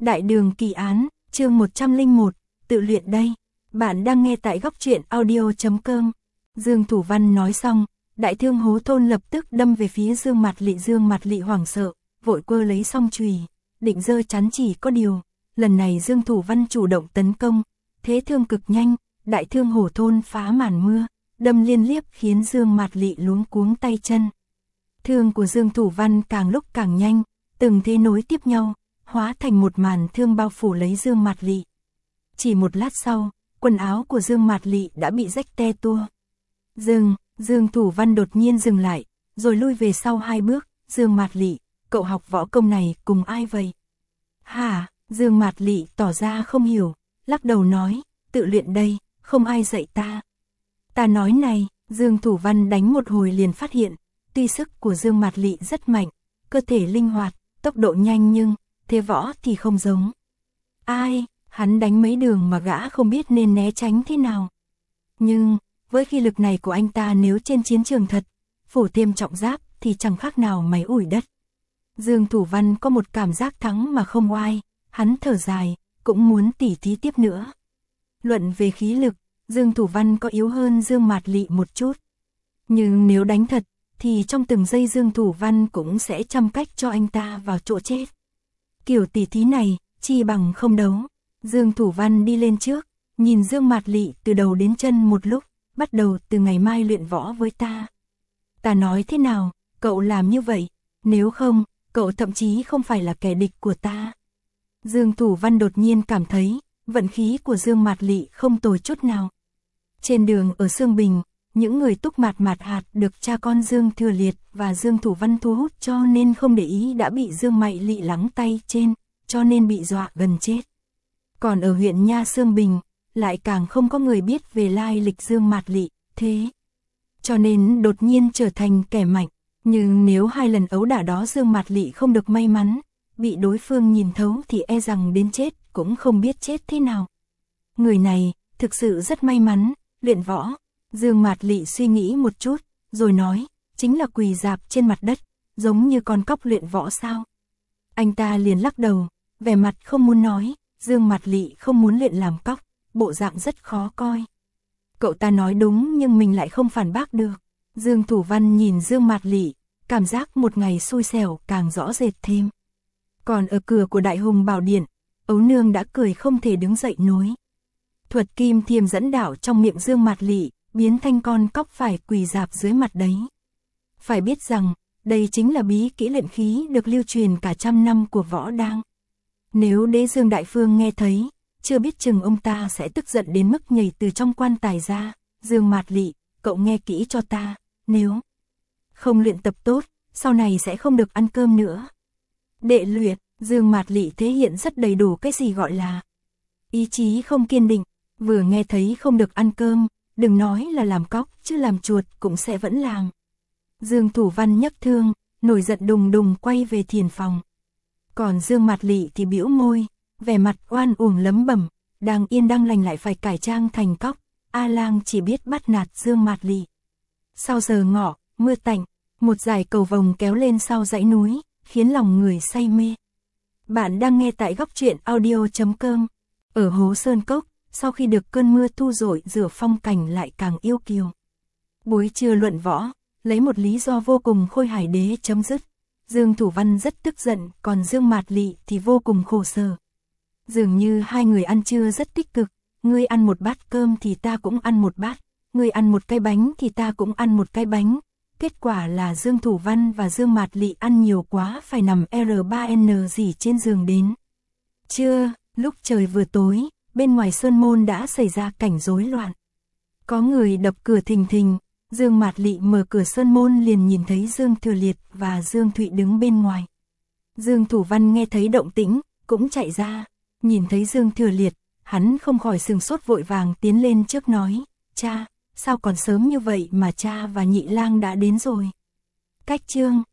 Đại đường kỳ án, chương 101, tự luyện đây. Bạn đang nghe tại góc truyện audio.com. Dương Thủ Văn nói xong, đại thương hố thôn lập tức đâm về phía Dương Mạt Lị hoảng sợ, vội quơ lấy song chùy, định giơ chắn chỉ có điều. Lần này Dương Thủ Văn chủ động tấn công, thế thương cực nhanh, đại thương hổ thôn phá màn mưa, đâm liên tiếp khiến Dương Mạt Lị luống cuống tay chân. Thương của Dương Thủ Văn càng lúc càng nhanh, từng thế nối tiếp nhau, hóa thành một màn thương bao phủ lấy Dương Mạt Lị. Chỉ một lát sau, quần áo của Dương Mạt Lị đã bị rách te tua. Dương Thủ Văn đột nhiên dừng lại, rồi lui về sau 2 bước. Dương Mạt Lị, cậu học võ công này cùng ai vậy? Hả? Dương Mạt Lị tỏ ra không hiểu, lắc đầu nói, tự luyện đây, không ai dạy ta. Ta nói này, Dương Thủ Văn đánh một hồi liền phát hiện, tuy sức của Dương Mạt Lị rất mạnh, cơ thể linh hoạt, tốc độ nhanh nhưng, thế võ thì không giống. Ai, hắn đánh mấy đường mà gã không biết nên né tránh thế nào. Nhưng, với khí lực này của anh ta nếu trên chiến trường thật, phủ thêm trọng giáp thì chẳng khác nào máy ủi đất. Dương Thủ Văn có một cảm giác thắng mà không oai, hắn thở dài, cũng muốn tỉ thí tiếp nữa. Luận về khí lực, Dương Thủ Văn có yếu hơn Dương Mạt Lị một chút. Nhưng nếu đánh thật, thì trong từng giây Dương Thủ Văn cũng sẽ chăm cách cho anh ta vào chỗ chết. Kiểu tỉ thí này, chi bằng không đấu. Dương Thủ Văn đi lên trước, nhìn Dương Mạt Lị từ đầu đến chân một lúc, bắt đầu từ ngày mai luyện võ với ta. Ta nói thế nào, cậu làm như vậy, nếu không, cậu thậm chí không phải là kẻ địch của ta. Dương Thủ Văn đột nhiên cảm thấy, vận khí của Dương Mạt Lị không tồi chút nào. Trên đường ở Sương Bình, những người túc mạt hạt được cha con Dương Thừa Liệt và Dương Thủ Văn thu hút cho nên không để ý đã bị Dương Mạt Lị lắng tay trên, cho nên bị dọa gần chết. Còn ở huyện Nha Sương Bình, lại càng không có người biết về lai lịch Dương Mạt Lị, thế cho nên đột nhiên trở thành kẻ mạnh. Nhưng nếu 2 lần ấu đả đó Dương Mạt Lị không được may mắn, bị đối phương nhìn thấu thì e rằng đến chết cũng không biết chết thế nào. Người này thực sự rất may mắn, luyện võ. Dương Mạt Lị suy nghĩ một chút, rồi nói, chính là quỳ rạp trên mặt đất, giống như con cóc luyện võ sao? Anh ta liền lắc đầu, vẻ mặt không muốn nói, Dương Mạt Lị không muốn luyện làm cóc, bộ dạng rất khó coi. Cậu ta nói đúng nhưng mình lại không phản bác được. Dương Thủ Văn nhìn Dương Mạt Lị, cảm giác một ngày xui xẻo càng rõ rệt thêm. Còn ở cửa của Đại Hùng Bảo Điện, Ấu Nương đã cười không thể đứng dậy nối. Thuật kim thiềm dẫn đạo trong miệng Dương Mạt Lị, biến thành con cóc phải quỳ rạp dưới mặt đấy. Phải biết rằng, đây chính là bí kỹ luyện khí được lưu truyền cả trăm năm của võ đang. Nếu đế Dương Đại Phương nghe thấy, chưa biết chừng ông ta sẽ tức giận đến mức nhảy từ trong quan tài ra. Dương Mạt Lị, cậu nghe kỹ cho ta, nếu không luyện tập tốt, sau này sẽ không được ăn cơm nữa. Đệ luyện, Dương Mạt Lị thể hiện rất đầy đủ cái gì gọi là ý chí không kiên định, vừa nghe thấy không được ăn cơm, đừng nói là làm cóc, chứ làm chuột cũng sẽ vẫn làm. Dương Thủ Văn nhấc thương, nổi giận đùng đùng quay về thiền phòng. Còn Dương Mạt Lị thì bĩu môi, vẻ mặt oan uổng lấm bẩm, đang yên đang lành lại phải cải trang thành cóc. A Lang chỉ biết bắt nạt Dương Mạt Lị. Sau giờ ngọ, mưa tạnh, một dải cầu vồng kéo lên sau dãy núi, khiến lòng người say mê. Bạn đang nghe tại góc truyện audio.com. Ở Hố Sơn Cốc, sau khi được cơn mưa thu dội rửa phong cảnh lại càng yêu kiều. Buổi trưa luận võ, lấy một lý do vô cùng khôi hài đế chấm dứt. Dương Thủ Văn rất tức giận, còn Dương Mạt Lị thì vô cùng khổ sở. Dường như 2 người ăn trưa rất tích cực, ngươi ăn một bát cơm thì ta cũng ăn một bát, ngươi ăn một cái bánh thì ta cũng ăn một cái bánh. Kết quả là Dương Thủ Văn và Dương Mạt Lị ăn nhiều quá phải nằm R3N gì trên giường đến. Trưa, lúc trời vừa tối, bên ngoài sơn môn đã xảy ra cảnh rối loạn. Có người đập cửa thình thình, Dương Mạt Lị mở cửa sơn môn liền nhìn thấy Dương Thừa Liệt và Dương Thụy đứng bên ngoài. Dương Thủ Văn nghe thấy động tĩnh, cũng chạy ra, nhìn thấy Dương Thừa Liệt, hắn không khỏi sửng sốt vội vàng tiến lên trước nói, cha, sao còn sớm như vậy mà cha và Nhị Lang đã đến rồi. Cách chương